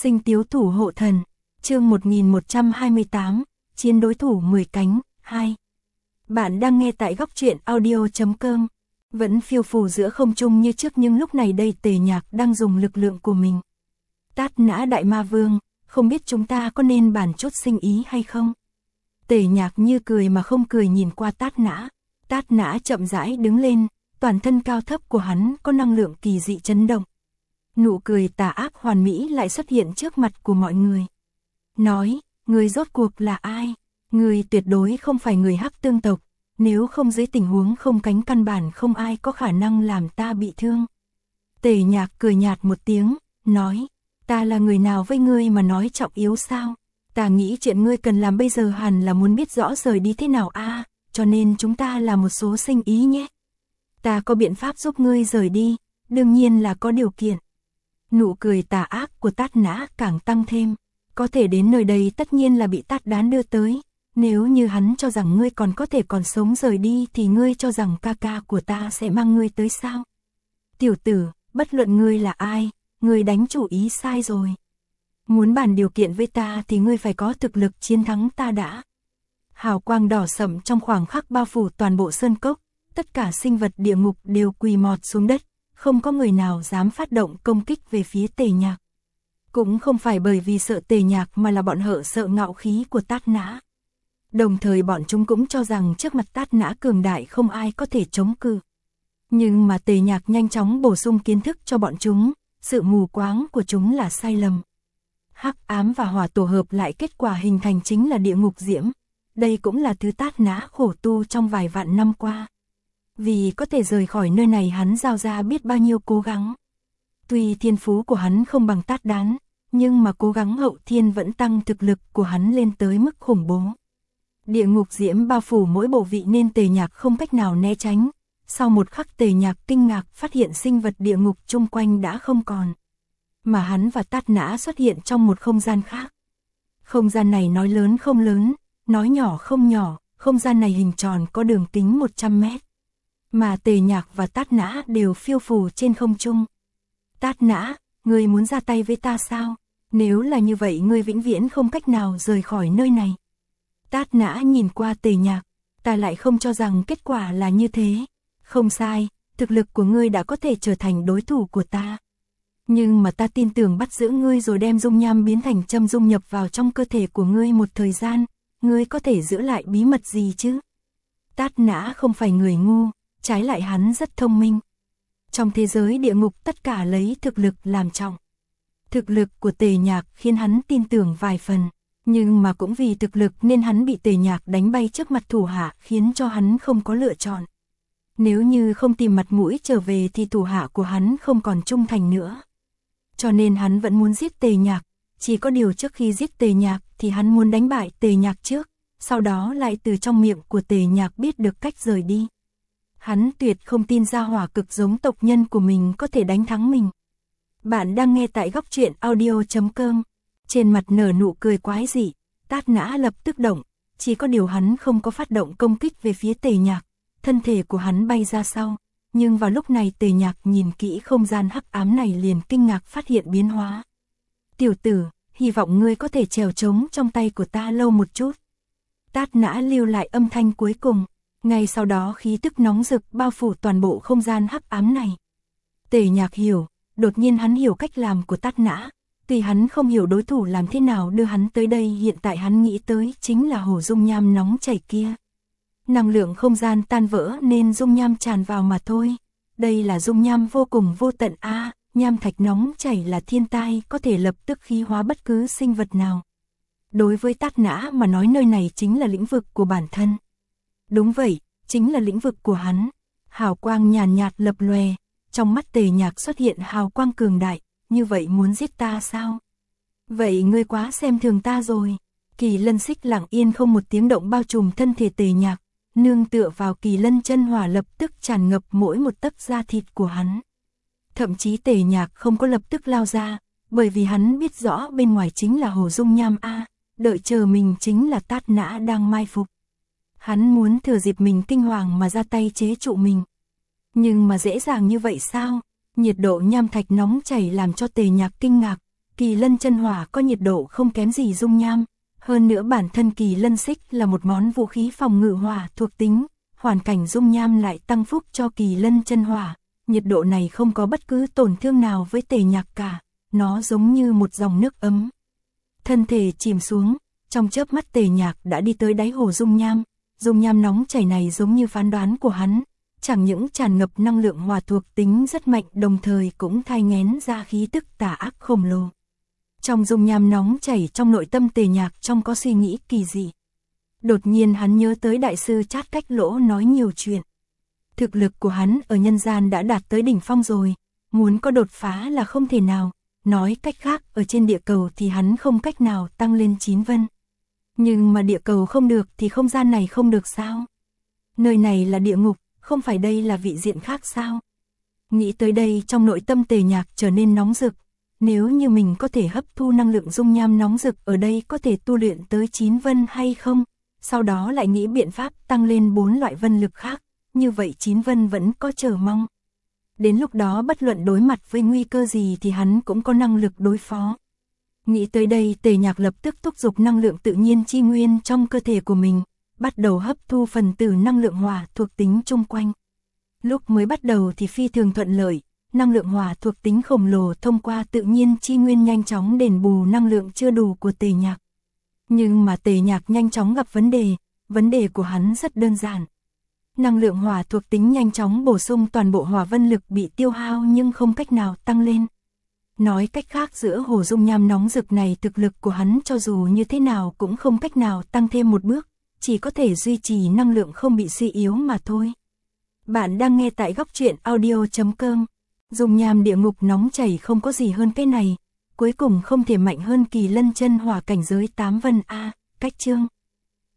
Sinh tiếu thủ hộ thần, chương 1128, chiến đối thủ 10 cánh, 2. Bạn đang nghe tại góc truyện audio.com. Vẫn phiêu phù giữa không trung như trước nhưng lúc này đây Tề Nhạc đang dùng lực lượng của mình. Tát Nã Đại Ma Vương, không biết chúng ta có nên bàn chút sinh ý hay không? Tề Nhạc như cười mà không cười nhìn qua Tát Nã. Tát Nã chậm rãi đứng lên, toàn thân cao thấp của hắn có năng lượng kỳ dị chấn động. Nụ cười tà ác hoàn mỹ lại xuất hiện trước mặt của mọi người. Nói, người rốt cuộc là ai? Người tuyệt đối không phải người Hắc Tương tộc, nếu không dưới tình huống không cánh căn bản không ai có khả năng làm ta bị thương. Tề Nhạc cười nhạt một tiếng, nói, ta là người nào với ngươi mà nói trọng yếu sao? Ta nghĩ chuyện ngươi cần làm bây giờ hẳn là muốn biết rõ rời đi thế nào a, cho nên chúng ta làm một số sinh ý nhé. Ta có biện pháp giúp ngươi rời đi, đương nhiên là có điều kiện. Nụ cười tà ác của Tát Nã càng tăng thêm, có thể đến nơi đây tất nhiên là bị Tát Đán đưa tới. Nếu như hắn cho rằng ngươi còn có thể còn sống rời đi thì ngươi cho rằng ca ca của ta sẽ mang ngươi tới sao? Tiểu tử, bất luận ngươi là ai, ngươi đánh chủ ý sai rồi. Muốn bàn điều kiện với ta thì ngươi phải có thực lực chiến thắng ta đã. Hào quang đỏ sẫm trong khoảng khắc bao phủ toàn bộ sơn cốc, tất cả sinh vật địa ngục đều quỳ mọt xuống đất, không có người nào dám phát động công kích về phía Tề Nhạc. Cũng không phải bởi vì sợ Tề Nhạc mà là bọn họ sợ ngạo khí của Tát Nã. Đồng thời bọn chúng cũng cho rằng trước mặt Tát Nã cường đại không ai có thể chống cự. Nhưng mà Tề Nhạc nhanh chóng bổ sung kiến thức cho bọn chúng, sự mù quáng của chúng là sai lầm. Hắc ám và hỏa tổ hợp lại kết quả hình thành chính là địa ngục diễm. Đây cũng là thứ Tát Nã khổ tu trong vài vạn năm qua. Vì có thể rời khỏi nơi này hắn giao ra biết bao nhiêu cố gắng. Tuy thiên phú của hắn không bằng Tát Đán, nhưng mà cố gắng hậu thiên vẫn tăng thực lực của hắn lên tới mức khủng bố. Địa ngục diễm bao phủ mỗi bộ vị nên Tề Nhạc không cách nào né tránh. Sau một khắc Tề Nhạc kinh ngạc phát hiện sinh vật địa ngục chung quanh đã không còn. Mà hắn và Tát Nã xuất hiện trong một không gian khác. Không gian này nói lớn không lớn, nói nhỏ không nhỏ, không gian này hình tròn có đường kính 100 mét. Mà Tề Nhạc và Tát Nã đều phiêu phù trên không trung. Tát Nã, ngươi muốn ra tay với ta sao? Nếu là như vậy ngươi vĩnh viễn không cách nào rời khỏi nơi này. Tát Nã nhìn qua Tề Nhạc, ta lại không cho rằng kết quả là như thế. Không sai, thực lực của ngươi đã có thể trở thành đối thủ của ta. Nhưng mà ta tin tưởng bắt giữ ngươi rồi đem dung nham biến thành châm dung nhập vào trong cơ thể của ngươi một thời gian, ngươi có thể giữ lại bí mật gì chứ? Tát Nã không phải người ngu, trái lại hắn rất thông minh. Trong thế giới địa ngục tất cả lấy thực lực làm trọng. Thực lực của Tề Nhạc khiến hắn tin tưởng vài phần, nhưng mà cũng vì thực lực nên hắn bị Tề Nhạc đánh bay trước mặt thủ hạ khiến cho hắn không có lựa chọn. Nếu như không tìm mặt mũi trở về thì thủ hạ của hắn không còn trung thành nữa. Cho nên hắn vẫn muốn giết Tề Nhạc, chỉ có điều trước khi giết Tề Nhạc thì hắn muốn đánh bại Tề Nhạc trước, sau đó lại từ trong miệng của Tề Nhạc biết được cách rời đi. Hắn tuyệt không tin gia hỏa cực giống tộc nhân của mình có thể đánh thắng mình. Bạn đang nghe tại góc truyện audio.com. Trên mặt nở nụ cười quái dị, Tát Nã lập tức động, chỉ có điều hắn không có phát động công kích về phía Tề Nhạc, thân thể của hắn bay ra sau. Nhưng vào lúc này Tề Nhạc nhìn kỹ không gian hắc ám này liền kinh ngạc phát hiện biến hóa. Tiểu tử, hy vọng ngươi có thể trèo trống trong tay của ta lâu một chút. Tát Nã lưu lại âm thanh cuối cùng, ngay sau đó khí tức nóng rực bao phủ toàn bộ không gian hắc ám này. Tề Nhạc hiểu, đột nhiên hắn hiểu cách làm của Tát Nã, tuy hắn không hiểu đối thủ làm thế nào đưa hắn tới đây, hiện tại hắn nghĩ tới chính là hồ dung nham nóng chảy kia. Năng lượng không gian tan vỡ nên dung nham tràn vào mà thôi. Đây là dung nham vô cùng vô tận a, nham thạch nóng chảy là thiên tai có thể lập tức khí hóa bất cứ sinh vật nào. Đối với Tát Nã mà nói nơi này chính là lĩnh vực của bản thân. Đúng vậy, chính là lĩnh vực của hắn. Hào quang nhàn nhạt lập lòe, trong mắt Tề Nhạc xuất hiện hào quang cường đại, như vậy muốn giết ta sao? Vậy ngươi quá xem thường ta rồi. Kỳ lân xích lặng yên không một tiếng động bao trùm thân thể Tề Nhạc. Nương tựa vào kỳ lân chân hỏa lập tức tràn ngập mỗi một tấc da thịt của hắn. Thậm chí Tề Nhạc không có lập tức lao ra, bởi vì hắn biết rõ bên ngoài chính là hồ dung nham a, đợi chờ mình chính là Tát Nã đang mai phục. Hắn muốn thừa dịp mình kinh hoàng mà ra tay chế trụ mình. Nhưng mà dễ dàng như vậy sao? Nhiệt độ nham thạch nóng chảy làm cho Tề Nhạc kinh ngạc, Kỳ lân chân hỏa có nhiệt độ không kém gì dung nham, hơn nữa bản thân kỳ lân xích là một món vũ khí phòng ngự hỏa thuộc tính, hoàn cảnh dung nham lại tăng phúc cho kỳ lân chân hỏa, nhiệt độ này không có bất cứ tổn thương nào với Tề Nhạc cả, nó giống như một dòng nước ấm. Thân thể chìm xuống, trong chớp mắt Tề Nhạc đã đi tới đáy hồ dung nham nóng chảy này giống như phán đoán của hắn, chẳng những tràn ngập năng lượng hỏa thuộc tính rất mạnh đồng thời cũng thai nghén ra khí tức tà ác khổng lồ. Trong dung nham nóng chảy trong nội tâm Tề Nhạc trong có suy nghĩ kỳ dị. Đột nhiên hắn nhớ tới đại sư Chát Cách Lỗ nói nhiều chuyện. Thực lực của hắn ở nhân gian đã đạt tới đỉnh phong rồi, muốn có đột phá là không thể nào, nói cách khác ở trên địa cầu thì hắn không cách nào tăng lên 9 vân. Nhưng mà địa cầu không được thì không gian này không được sao? Nơi này là địa ngục, không phải đây là vị diện khác sao? Nghĩ tới đây trong nội tâm Tề Nhạc trở nên nóng rực. Nếu như mình có thể hấp thu năng lượng dung nham nóng rực ở đây có thể tu luyện tới 9 vân hay không? Sau đó lại nghĩ biện pháp tăng lên 4 loại vân lực khác, như vậy 9 vân vẫn có chờ mong. Đến lúc đó bất luận đối mặt với nguy cơ gì thì hắn cũng có năng lực đối phó. Nghĩ tới đây Tề Nhạc lập tức thúc giục năng lượng tự nhiên chi nguyên trong cơ thể của mình, bắt đầu hấp thu phần tử năng lượng hỏa thuộc tính chung quanh. Lúc mới bắt đầu thì phi thường thuận lợi, năng lượng hỏa thuộc tính khổng lồ thông qua tự nhiên chi nguyên nhanh chóng đền bù năng lượng chưa đủ của Tề Nhạc. Nhưng mà Tề Nhạc nhanh chóng gặp vấn đề của hắn rất đơn giản. Năng lượng hỏa thuộc tính nhanh chóng bổ sung toàn bộ hỏa vân lực bị tiêu hao nhưng không cách nào tăng lên. Nói cách khác giữa hồ dung nham nóng rực này thực lực của hắn cho dù như thế nào cũng không cách nào tăng thêm một bước, chỉ có thể duy trì năng lượng không bị suy yếu mà thôi. Bạn đang nghe tại góc truyện audio.com. Dung nham địa ngục nóng chảy không có gì hơn cái này, cuối cùng không thể mạnh hơn kỳ lân chân hỏa cảnh giới 8 vân a. Cách chương